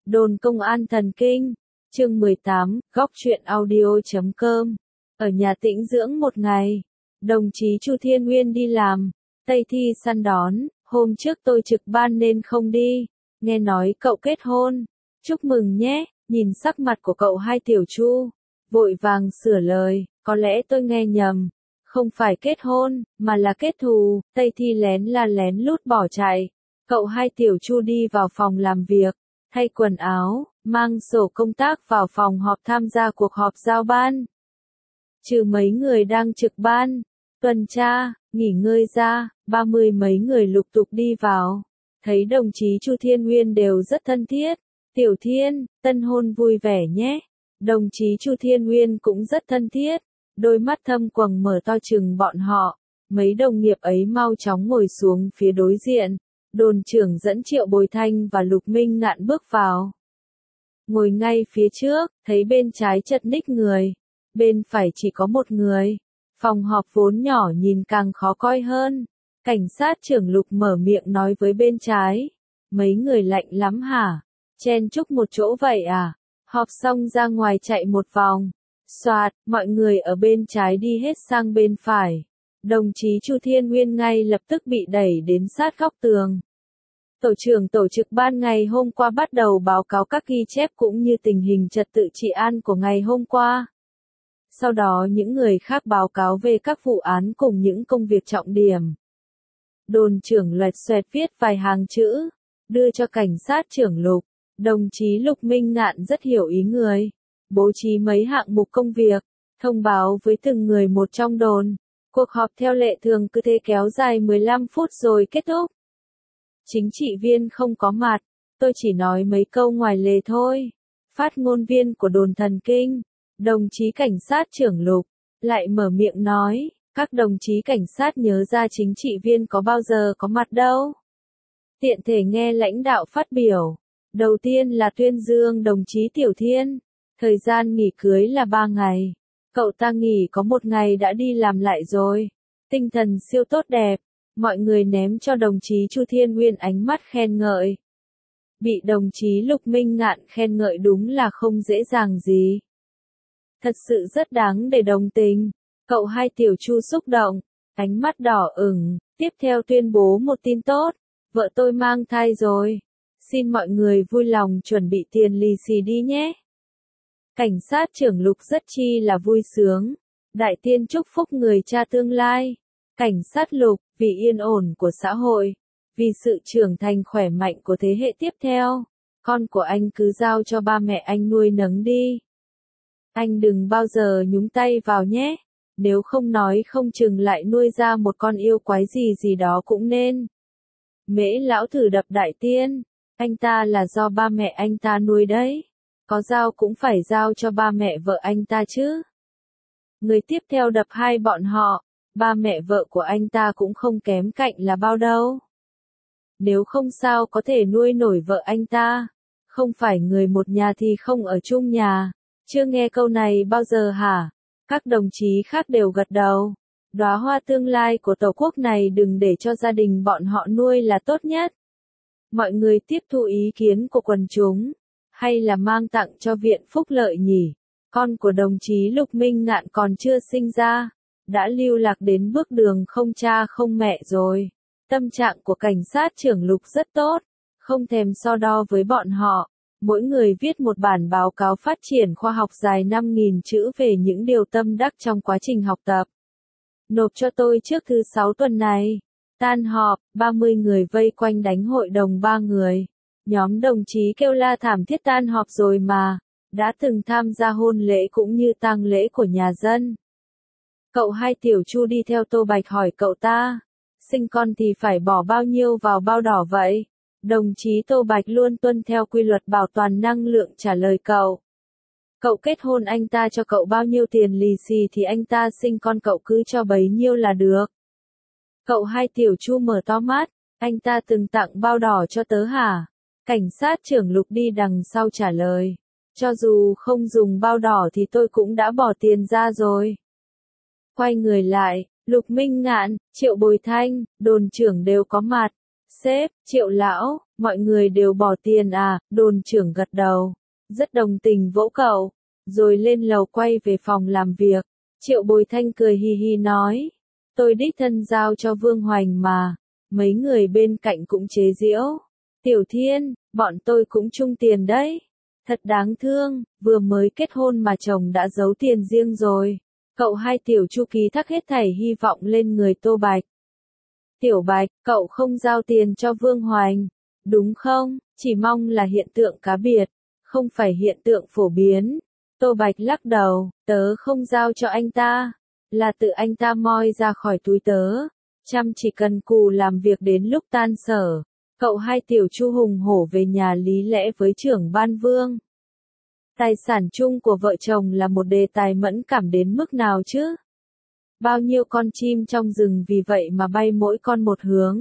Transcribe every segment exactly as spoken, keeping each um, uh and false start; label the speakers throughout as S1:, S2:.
S1: Đồn công an thần kinh, chương mười tám, góc truyện audio chấm com. Ở nhà tĩnh dưỡng một ngày, đồng chí Chu Thiên Nguyên đi làm, Tây Thi săn đón, hôm trước tôi trực ban nên không đi, nghe nói cậu kết hôn, chúc mừng nhé, nhìn sắc mặt của cậu hai tiểu Chu, vội vàng sửa lời, có lẽ tôi nghe nhầm, không phải kết hôn, mà là kết thù, Tây Thi lén la lén lút bỏ chạy, cậu hai tiểu Chu đi vào phòng làm việc, thay quần áo, mang sổ công tác vào phòng họp tham gia cuộc họp giao ban. Trừ mấy người đang trực ban, tuần tra, nghỉ ngơi ra, ba mươi mấy người lục tục đi vào. Thấy đồng chí Chu Thiên Nguyên đều rất thân thiết. Tiểu Thiên, tân hôn vui vẻ nhé. Đồng chí Chu Thiên Nguyên cũng rất thân thiết. Đôi mắt thâm quầng mở to chừng bọn họ. Mấy đồng nghiệp ấy mau chóng ngồi xuống phía đối diện. Đồn trưởng dẫn Triệu Bồi Thanh và Lục Minh Ngạn bước vào. Ngồi ngay phía trước, thấy bên trái chật ních người. Bên phải chỉ có một người. Phòng họp vốn nhỏ nhìn càng khó coi hơn. Cảnh sát trưởng Lục mở miệng nói với bên trái. Mấy người lạnh lắm hả? Chen chúc một chỗ vậy à? Họp xong ra ngoài chạy một vòng. Soạt, mọi người ở bên trái đi hết sang bên phải. Đồng chí Chu Thiên Nguyên ngay lập tức bị đẩy đến sát góc tường. Tổ trưởng tổ trực ban ngày hôm qua bắt đầu báo cáo các ghi chép cũng như tình hình trật tự trị an của ngày hôm qua. Sau đó những người khác báo cáo về các vụ án cùng những công việc trọng điểm. Đồn trưởng loẹt xoẹt viết vài hàng chữ, đưa cho cảnh sát trưởng Lục. Đồng chí Lục Minh Ngạn rất hiểu ý người. Bố trí mấy hạng mục công việc, thông báo với từng người một trong đồn. Cuộc họp theo lệ thường cứ thế kéo dài mười lăm phút rồi kết thúc. Chính trị viên không có mặt, tôi chỉ nói mấy câu ngoài lề thôi. Phát ngôn viên của đồn thần kinh, đồng chí cảnh sát trưởng Lục, lại mở miệng nói, các đồng chí cảnh sát nhớ ra chính trị viên có bao giờ có mặt đâu. Tiện thể nghe lãnh đạo phát biểu. Đầu tiên là tuyên dương đồng chí Tiểu Thiên. Thời gian nghỉ cưới là ba ngày. Cậu ta nghỉ có một ngày đã đi làm lại rồi. Tinh thần siêu tốt đẹp. Mọi người ném cho đồng chí Chu Thiên Nguyên ánh mắt khen ngợi. Bị đồng chí Lục Minh Ngạn khen ngợi đúng là không dễ dàng gì. Thật sự rất đáng để đồng tình. Cậu hai tiểu Chu xúc động, ánh mắt đỏ ửng, tiếp theo tuyên bố một tin tốt. Vợ tôi mang thai rồi. Xin mọi người vui lòng chuẩn bị tiền lì xì đi nhé. Cảnh sát trưởng Lục rất chi là vui sướng. Đại tiên chúc phúc người cha tương lai. Cảnh sát Lục, vì yên ổn của xã hội, vì sự trưởng thành khỏe mạnh của thế hệ tiếp theo, con của anh cứ giao cho ba mẹ anh nuôi nấng đi. Anh đừng bao giờ nhúng tay vào nhé, nếu không nói không chừng lại nuôi ra một con yêu quái gì gì đó cũng nên. Mễ lão thử đập đại tiên, anh ta là do ba mẹ anh ta nuôi đấy, có giao cũng phải giao cho ba mẹ vợ anh ta chứ. Người tiếp theo đập hai bọn họ. Ba mẹ vợ của anh ta cũng không kém cạnh là bao đâu. Nếu không sao có thể nuôi nổi vợ anh ta. Không phải người một nhà thì không ở chung nhà. Chưa nghe câu này bao giờ hả? Các đồng chí khác đều gật đầu. Đóa hoa tương lai của tổ quốc này đừng để cho gia đình bọn họ nuôi là tốt nhất. Mọi người tiếp thu ý kiến của quần chúng. Hay là mang tặng cho viện phúc lợi nhỉ? Con của đồng chí Lục Minh Ngạn còn chưa sinh ra. Đã lưu lạc đến bước đường không cha không mẹ rồi. Tâm trạng của cảnh sát trưởng Lục rất tốt, không thèm so đo với bọn họ. Mỗi người viết một bản báo cáo phát triển khoa học dài năm nghìn chữ về những điều tâm đắc trong quá trình học tập. Nộp cho tôi trước thứ sáu tuần này. Tan họp, ba mươi người vây quanh đánh hội đồng ba người. Nhóm đồng chí kêu la thảm thiết tan họp rồi mà. Đã từng tham gia hôn lễ cũng như tang lễ của nhà dân. Cậu hai tiểu Chu đi theo Tô Bạch hỏi cậu ta, sinh con thì phải bỏ bao nhiêu vào bao đỏ vậy? Đồng chí Tô Bạch luôn tuân theo quy luật bảo toàn năng lượng trả lời cậu. Cậu kết hôn anh ta cho cậu bao nhiêu tiền lì xì thì anh ta sinh con cậu cứ cho bấy nhiêu là được. Cậu hai tiểu Chu mở to mắt, anh ta từng tặng bao đỏ cho tớ hả? Cảnh sát trưởng Lục đi đằng sau trả lời, cho dù không dùng bao đỏ thì tôi cũng đã bỏ tiền ra rồi. Quay người lại, Lục Minh Ngạn, Triệu Bồi Thanh, đồn trưởng đều có mặt. Sếp, Triệu lão, Mọi người đều bỏ tiền à, đồn trưởng gật đầu. Rất đồng tình vỗ cậu. Rồi lên lầu quay về phòng làm việc. Triệu Bồi Thanh cười hi hi nói. Tôi đích thân giao cho Vương Hoành mà. Mấy người bên cạnh cũng chế giễu. Tiểu Thiên, bọn tôi cũng chung tiền đấy. Thật đáng thương, vừa mới kết hôn mà chồng đã giấu tiền riêng rồi. Cậu hai Tiểu Chu ký thác hết thảy hy vọng lên người Tô Bạch. Tiểu Bạch, cậu không giao tiền cho Vương Hoành, đúng không? Chỉ mong là hiện tượng cá biệt, không phải hiện tượng phổ biến. Tô Bạch lắc đầu, tớ không giao cho anh ta, là tự anh ta moi ra khỏi túi tớ. Chăm chỉ cần cù làm việc đến lúc tan sở. Cậu hai Tiểu Chu hùng hổ về nhà lý lẽ với trưởng ban Vương. Tài sản chung của vợ chồng là một đề tài mẫn cảm đến mức nào chứ? Bao nhiêu con chim trong rừng vì vậy mà bay mỗi con một hướng.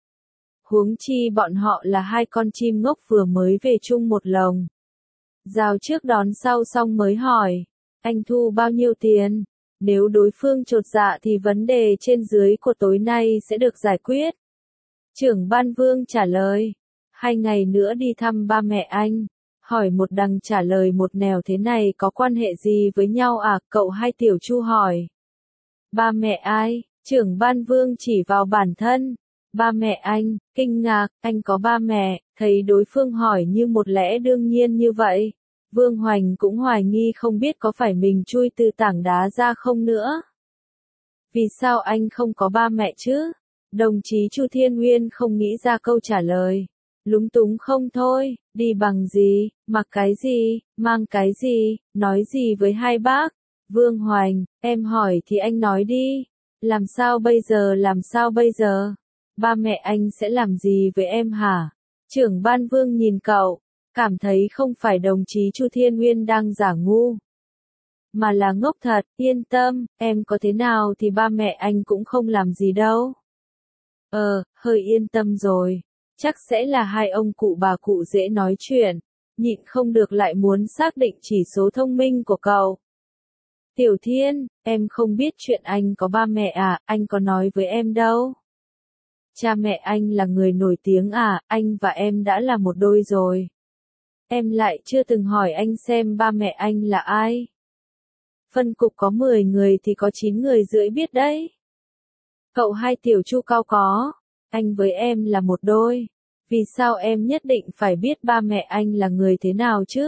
S1: Huống chi bọn họ là hai con chim ngốc vừa mới về chung một lồng. Rào trước đón sau xong mới hỏi, anh thu bao nhiêu tiền? Nếu đối phương chột dạ thì vấn đề trên dưới của tối nay sẽ được giải quyết. Trưởng ban Vương trả lời, hai ngày nữa đi thăm ba mẹ anh. Hỏi một đằng trả lời một nẻo thế này có quan hệ gì với nhau à? Cậu hai Tiểu Chu hỏi. Ba mẹ ai? Trưởng ban Vương chỉ vào bản thân. Ba mẹ anh, kinh ngạc, anh có ba mẹ, thấy đối phương hỏi như một lẽ đương nhiên như vậy. Vương Hoành cũng hoài nghi không biết có phải mình chui từ tảng đá ra không nữa. Vì sao anh không có ba mẹ chứ? Đồng chí Chu Thiên Nguyên không nghĩ ra câu trả lời. Lúng túng không thôi, đi bằng gì, mặc cái gì, mang cái gì, nói gì với hai bác. Vương Hoành, em hỏi thì anh nói đi. Làm sao bây giờ làm sao bây giờ? Ba mẹ anh sẽ làm gì với em hả? Trưởng ban Vương nhìn cậu, cảm thấy không phải đồng chí Chu Thiên Nguyên đang giả ngu. Mà là ngốc thật, yên tâm, em có thế nào thì ba mẹ anh cũng không làm gì đâu. Ờ, hơi yên tâm rồi. Chắc sẽ là hai ông cụ bà cụ dễ nói chuyện. Nhịn không được lại muốn xác định chỉ số thông minh của cậu. Tiểu Thiên, em không biết chuyện anh có ba mẹ à, anh có nói với em đâu. Cha mẹ anh là người nổi tiếng à, anh và em đã là một đôi rồi. Em lại chưa từng hỏi anh xem ba mẹ anh là ai. Phân cục có mười người thì có chín người rưỡi biết đấy. Cậu hai Tiểu Chu cao có, anh với em là một đôi. Vì sao em nhất định phải biết ba mẹ anh là người thế nào chứ?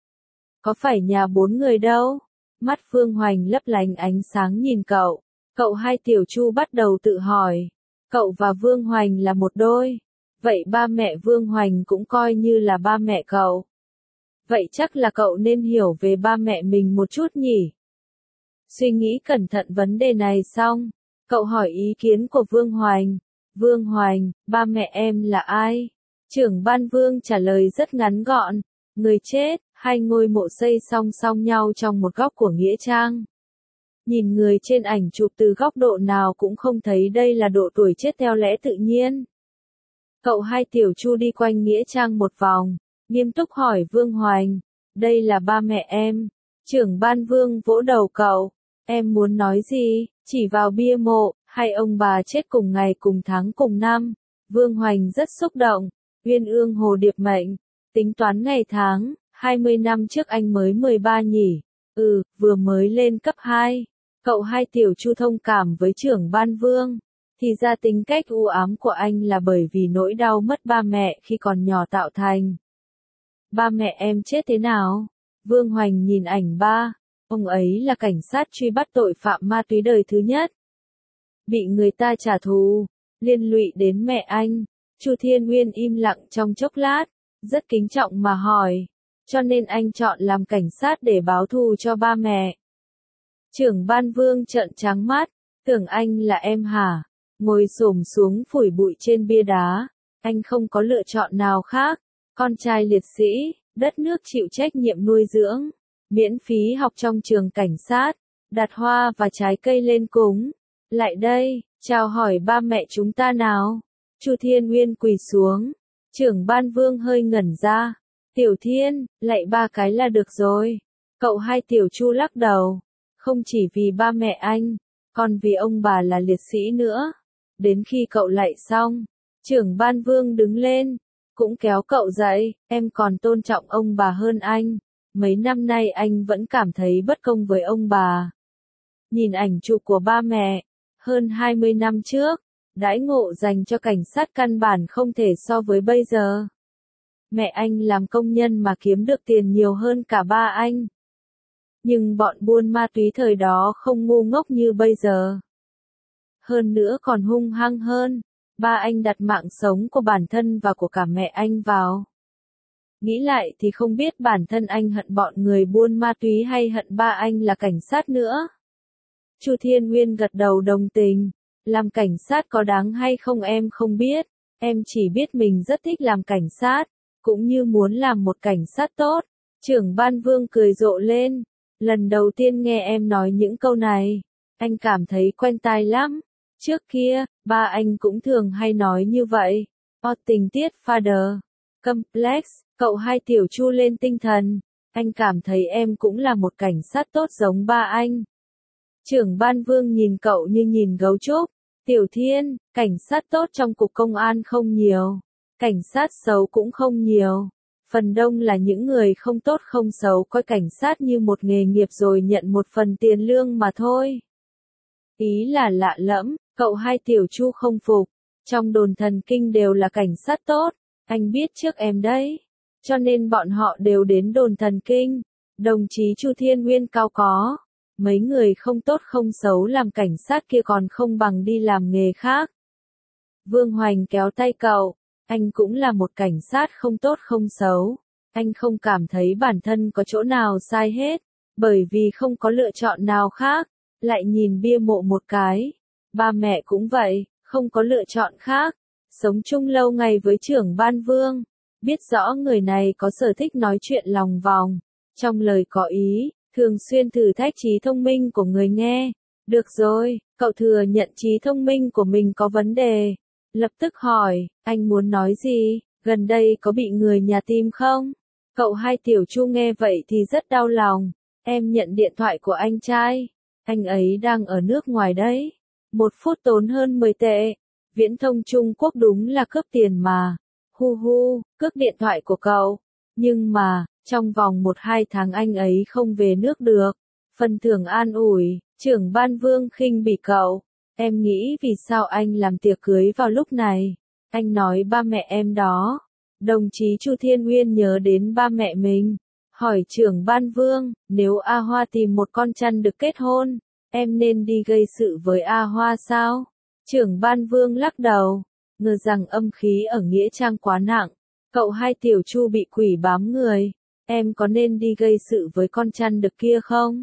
S1: Có phải nhà bốn người đâu? Mắt Vương Hoành lấp lánh ánh sáng nhìn cậu. Cậu hai Tiểu Chu bắt đầu tự hỏi. Cậu và Vương Hoành là một đôi. Vậy ba mẹ Vương Hoành cũng coi như là ba mẹ cậu. Vậy chắc là cậu nên hiểu về ba mẹ mình một chút nhỉ? Suy nghĩ cẩn thận vấn đề này xong, cậu hỏi ý kiến của Vương Hoành. Vương Hoành, ba mẹ em là ai? Trưởng ban Vương trả lời rất ngắn gọn. Người chết, hai ngôi mộ xây song song nhau trong một góc của nghĩa trang. Nhìn người trên ảnh chụp từ góc độ nào cũng không thấy đây là độ tuổi chết theo lẽ tự nhiên. Cậu hai Tiểu Chu đi quanh nghĩa trang một vòng, nghiêm túc hỏi Vương Hoành, đây là ba mẹ em. Trưởng ban Vương vỗ đầu cậu, em muốn nói gì? Chỉ vào bia mộ, hai ông bà chết cùng ngày cùng tháng cùng năm. Vương Hoành rất xúc động, uyên ương hồ điệp mệnh, tính toán ngày tháng, hai mươi năm trước anh mới mười ba nhỉ? Ừ, vừa mới lên cấp hai. Cậu hai Tiểu Chu thông cảm với trưởng ban Vương. Thì ra tính cách u ám của anh là bởi vì nỗi đau mất ba mẹ khi còn nhỏ tạo thành. Ba mẹ em chết thế nào? Vương Hoành nhìn ảnh ba. Ông ấy là cảnh sát truy bắt tội phạm ma túy đời thứ nhất. Bị người ta trả thù, liên lụy đến mẹ anh. Chu Thiên Nguyên im lặng trong chốc lát, rất kính trọng mà hỏi. Cho nên anh chọn làm cảnh sát để báo thù cho ba mẹ. Trưởng ban Vương trợn trắng mắt, tưởng anh là em hả? Ngồi xổm xuống phủi bụi trên bia đá. Anh không có lựa chọn nào khác. Con trai liệt sĩ, đất nước chịu trách nhiệm nuôi dưỡng. Miễn phí học trong trường cảnh sát. Đặt hoa và trái cây lên cúng. Lại đây, chào hỏi ba mẹ chúng ta nào. Chu Thiên Nguyên quỳ xuống. Trưởng ban Vương hơi ngẩn ra. Tiểu Thiên, lạy ba cái là được rồi. Cậu hai Tiểu Chu lắc đầu. Không chỉ vì ba mẹ anh, còn vì ông bà là liệt sĩ nữa. Đến khi cậu lạy xong, trưởng ban Vương đứng lên, cũng kéo cậu dậy, em còn tôn trọng ông bà hơn anh. Mấy năm nay anh vẫn cảm thấy bất công với ông bà. Nhìn ảnh chụp của ba mẹ, hơn hai mươi năm trước, đãi ngộ dành cho cảnh sát căn bản không thể so với bây giờ. Mẹ anh làm công nhân mà kiếm được tiền nhiều hơn cả ba anh. Nhưng bọn buôn ma túy thời đó không ngu ngốc như bây giờ. Hơn nữa còn hung hăng hơn, ba anh đặt mạng sống của bản thân và của cả mẹ anh vào. Nghĩ lại thì không biết bản thân anh hận bọn người buôn ma túy hay hận ba anh là cảnh sát nữa. Chu Thiên Nguyên gật đầu đồng tình. Làm cảnh sát có đáng hay không em không biết. Em chỉ biết mình rất thích làm cảnh sát, cũng như muốn làm một cảnh sát tốt. Trưởng ban Vương cười rộ lên. Lần đầu tiên nghe em nói những câu này, anh cảm thấy quen tai lắm. Trước kia, ba anh cũng thường hay nói như vậy. O tình tiết father complex, cậu hai tiểu Chu lên tinh thần. Anh cảm thấy em cũng là một cảnh sát tốt giống ba anh. Trưởng ban Vương nhìn cậu như nhìn gấu trúc. Tiểu Thiên, cảnh sát tốt trong cục công an không nhiều. Cảnh sát xấu cũng không nhiều. Phần đông là những người không tốt không xấu coi cảnh sát như một nghề nghiệp rồi nhận một phần tiền lương mà thôi. Ý là lạ lẫm, cậu hai tiểu Chu không phục. Trong đồn thần kinh đều là cảnh sát tốt. Anh biết trước em đấy. Cho nên bọn họ đều đến đồn thần kinh. Đồng chí Chu Thiên Nguyên cao có. Mấy người không tốt không xấu làm cảnh sát kia còn không bằng đi làm nghề khác. Vương Hoành kéo tay cậu. Anh cũng là một cảnh sát không tốt không xấu. Anh không cảm thấy bản thân có chỗ nào sai hết. Bởi vì không có lựa chọn nào khác. Lại nhìn bia mộ một cái. Ba mẹ cũng vậy, không có lựa chọn khác. Sống chung lâu ngày với trưởng ban Vương. Biết rõ người này có sở thích nói chuyện lòng vòng. Trong lời có ý, thường xuyên thử thách trí thông minh của người nghe. Được rồi, cậu thừa nhận trí thông minh của mình có vấn đề. Lập tức hỏi, anh muốn nói gì, gần đây có bị người nhà tìm không? Cậu hai tiểu Chu nghe vậy thì rất đau lòng. Em nhận điện thoại của anh trai. Anh ấy đang ở nước ngoài đấy. Một phút tốn hơn mười tệ. Viễn thông Trung Quốc đúng là cướp tiền mà. Hu hu, cướp điện thoại của cậu. Nhưng mà, trong vòng một hai tháng anh ấy không về nước được. Phần thưởng an ủi, trưởng ban Vương khinh bỉ cậu. Em nghĩ vì sao anh làm tiệc cưới vào lúc này? Anh nói ba mẹ em đó. Đồng chí Chu Thiên Nguyên nhớ đến ba mẹ mình. Hỏi trưởng ban Vương, nếu A Hoa tìm một con chăn được kết hôn, em nên đi gây sự với A Hoa sao? Trưởng ban Vương lắc đầu, ngờ rằng âm khí ở Nghĩa Trang quá nặng. Cậu hai tiểu Chu bị quỷ bám người. Em có nên đi gây sự với con chăn đực kia không?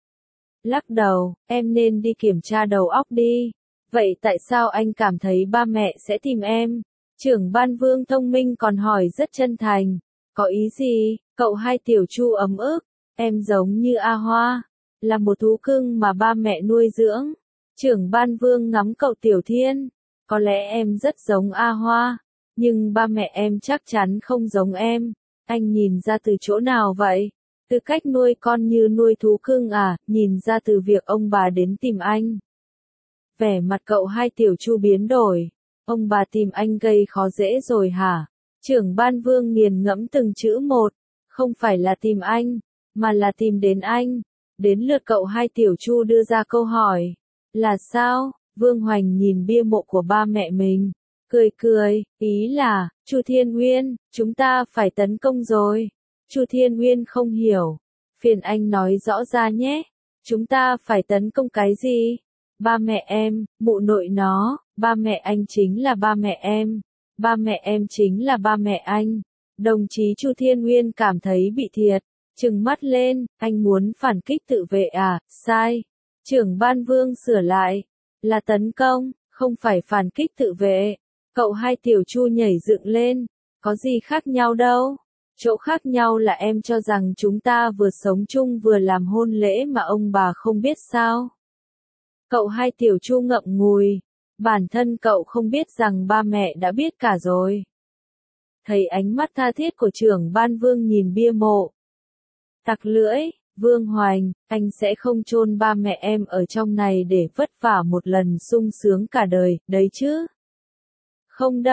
S1: Lắc đầu, em nên đi kiểm tra đầu óc đi. Vậy tại sao anh cảm thấy ba mẹ sẽ tìm em? Trưởng ban Vương thông minh còn hỏi rất chân thành. Có ý gì? Cậu hai tiểu Chu ấm ức. Em giống như A Hoa. Là một thú cưng mà ba mẹ nuôi dưỡng. Trưởng ban Vương ngắm cậu Tiểu Thiên. Có lẽ em rất giống A Hoa. Nhưng ba mẹ em chắc chắn không giống em. Anh nhìn ra từ chỗ nào vậy? Từ cách nuôi con như nuôi thú cưng à, nhìn ra từ việc ông bà đến tìm anh. Vẻ mặt cậu hai tiểu Chu biến đổi. Ông bà tìm anh gây khó dễ rồi hả? Trưởng ban Vương nghiền ngẫm từng chữ một. Không phải là tìm anh, mà là tìm đến anh. Đến lượt cậu hai tiểu Chu đưa ra câu hỏi. Là sao? Vương Hoành nhìn bia mộ của ba mẹ mình. Cười cười, ý là, Chu Thiên Nguyên, chúng ta phải tấn công rồi. Chu Thiên Nguyên không hiểu. Phiền anh nói rõ ra nhé. Chúng ta phải tấn công cái gì? Ba mẹ em, mụ nội nó, ba mẹ anh chính là ba mẹ em. Ba mẹ em chính là ba mẹ anh. Đồng chí Chu Thiên Nguyên cảm thấy bị thiệt. Trừng mắt lên, anh muốn phản kích tự vệ à? Sai. Trưởng ban Vương sửa lại. Là tấn công, không phải phản kích tự vệ. Cậu hai tiểu Chu nhảy dựng lên. Có gì khác nhau đâu. Chỗ khác nhau là em cho rằng chúng ta vừa sống chung vừa làm hôn lễ mà ông bà không biết sao. Cậu hai tiểu Chu ngậm ngùi. Bản thân cậu không biết rằng ba mẹ đã biết cả rồi. Thấy ánh mắt tha thiết của trưởng ban Vương nhìn bia mộ. Tặc lưỡi, Vương Hoành, anh sẽ không chôn ba mẹ em ở trong này để vất vả một lần sung sướng cả đời, đấy chứ. Không đâu,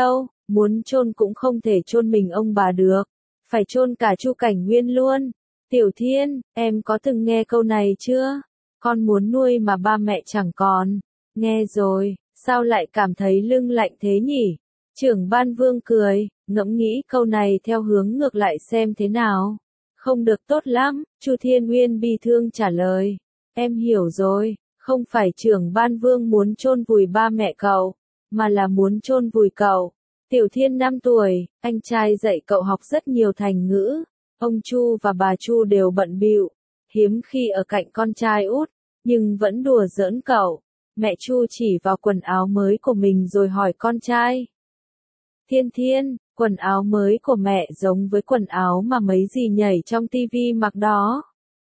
S1: muốn chôn cũng không thể chôn mình ông bà được, phải chôn cả Chu Cảnh Nguyên luôn. Tiểu Thiên, em có từng nghe câu này chưa? Con muốn nuôi mà ba mẹ chẳng còn. Nghe rồi, sao lại cảm thấy lưng lạnh thế nhỉ? Trưởng ban Vương cười, ngẫm nghĩ câu này theo hướng ngược lại xem thế nào. Không được tốt lắm, Chu Thiên Nguyên bi thương trả lời. Em hiểu rồi, không phải trưởng ban Vương muốn chôn vùi ba mẹ cậu, mà là muốn chôn vùi cậu. Tiểu Thiên năm tuổi, anh trai dạy cậu học rất nhiều thành ngữ. Ông Chu và bà Chu đều bận bịu, hiếm khi ở cạnh con trai út, nhưng vẫn đùa giỡn cậu. Mẹ Chu chỉ vào quần áo mới của mình rồi hỏi con trai. Thiên Thiên, quần áo mới của mẹ giống với quần áo mà mấy dì nhảy trong tivi mặc đó.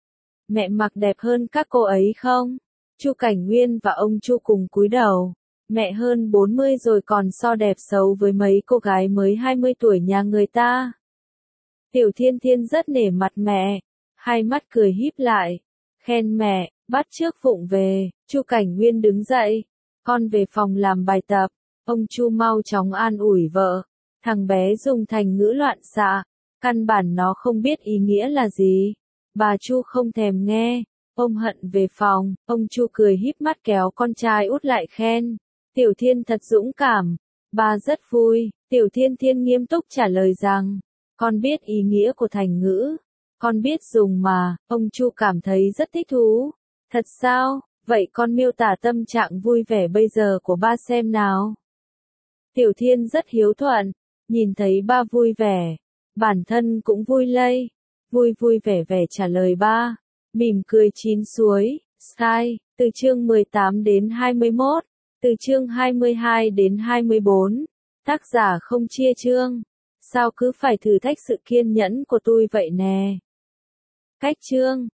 S1: Mẹ mặc đẹp hơn các cô ấy không? Chu Cảnh Nguyên và ông Chu cùng cúi đầu. Mẹ hơn bốn mươi rồi còn so đẹp xấu với mấy cô gái mới hai mươi tuổi nhà người ta. Tiểu Thiên Thiên rất nể mặt mẹ, hai mắt cười híp lại, khen mẹ, bắt chước vụng về. Chu Cảnh Nguyên đứng dậy, con về phòng làm bài tập. Ông Chu mau chóng an ủi vợ, thằng bé dùng thành ngữ loạn xạ, căn bản nó không biết ý nghĩa là gì. Bà Chu không thèm nghe, ôm hận về phòng. Ông Chu cười híp mắt kéo con trai út lại khen, Tiểu Thiên thật dũng cảm. Ba rất vui. Tiểu Thiên Thiên nghiêm túc trả lời rằng, con biết ý nghĩa của thành ngữ, con biết dùng mà. Ông Chu cảm thấy rất thích thú. Thật sao? Vậy con miêu tả tâm trạng vui vẻ bây giờ của ba xem nào. Tiểu Thiên rất hiếu thuận, nhìn thấy ba vui vẻ, bản thân cũng vui lây, vui vui vẻ vẻ trả lời ba, mỉm cười chín suối. Sky, từ chương mười tám đến hai mươi mốt, từ chương hai mươi hai đến hai mươi bốn, tác giả không chia chương, sao cứ phải thử thách sự kiên nhẫn của tôi vậy nè. Cách chương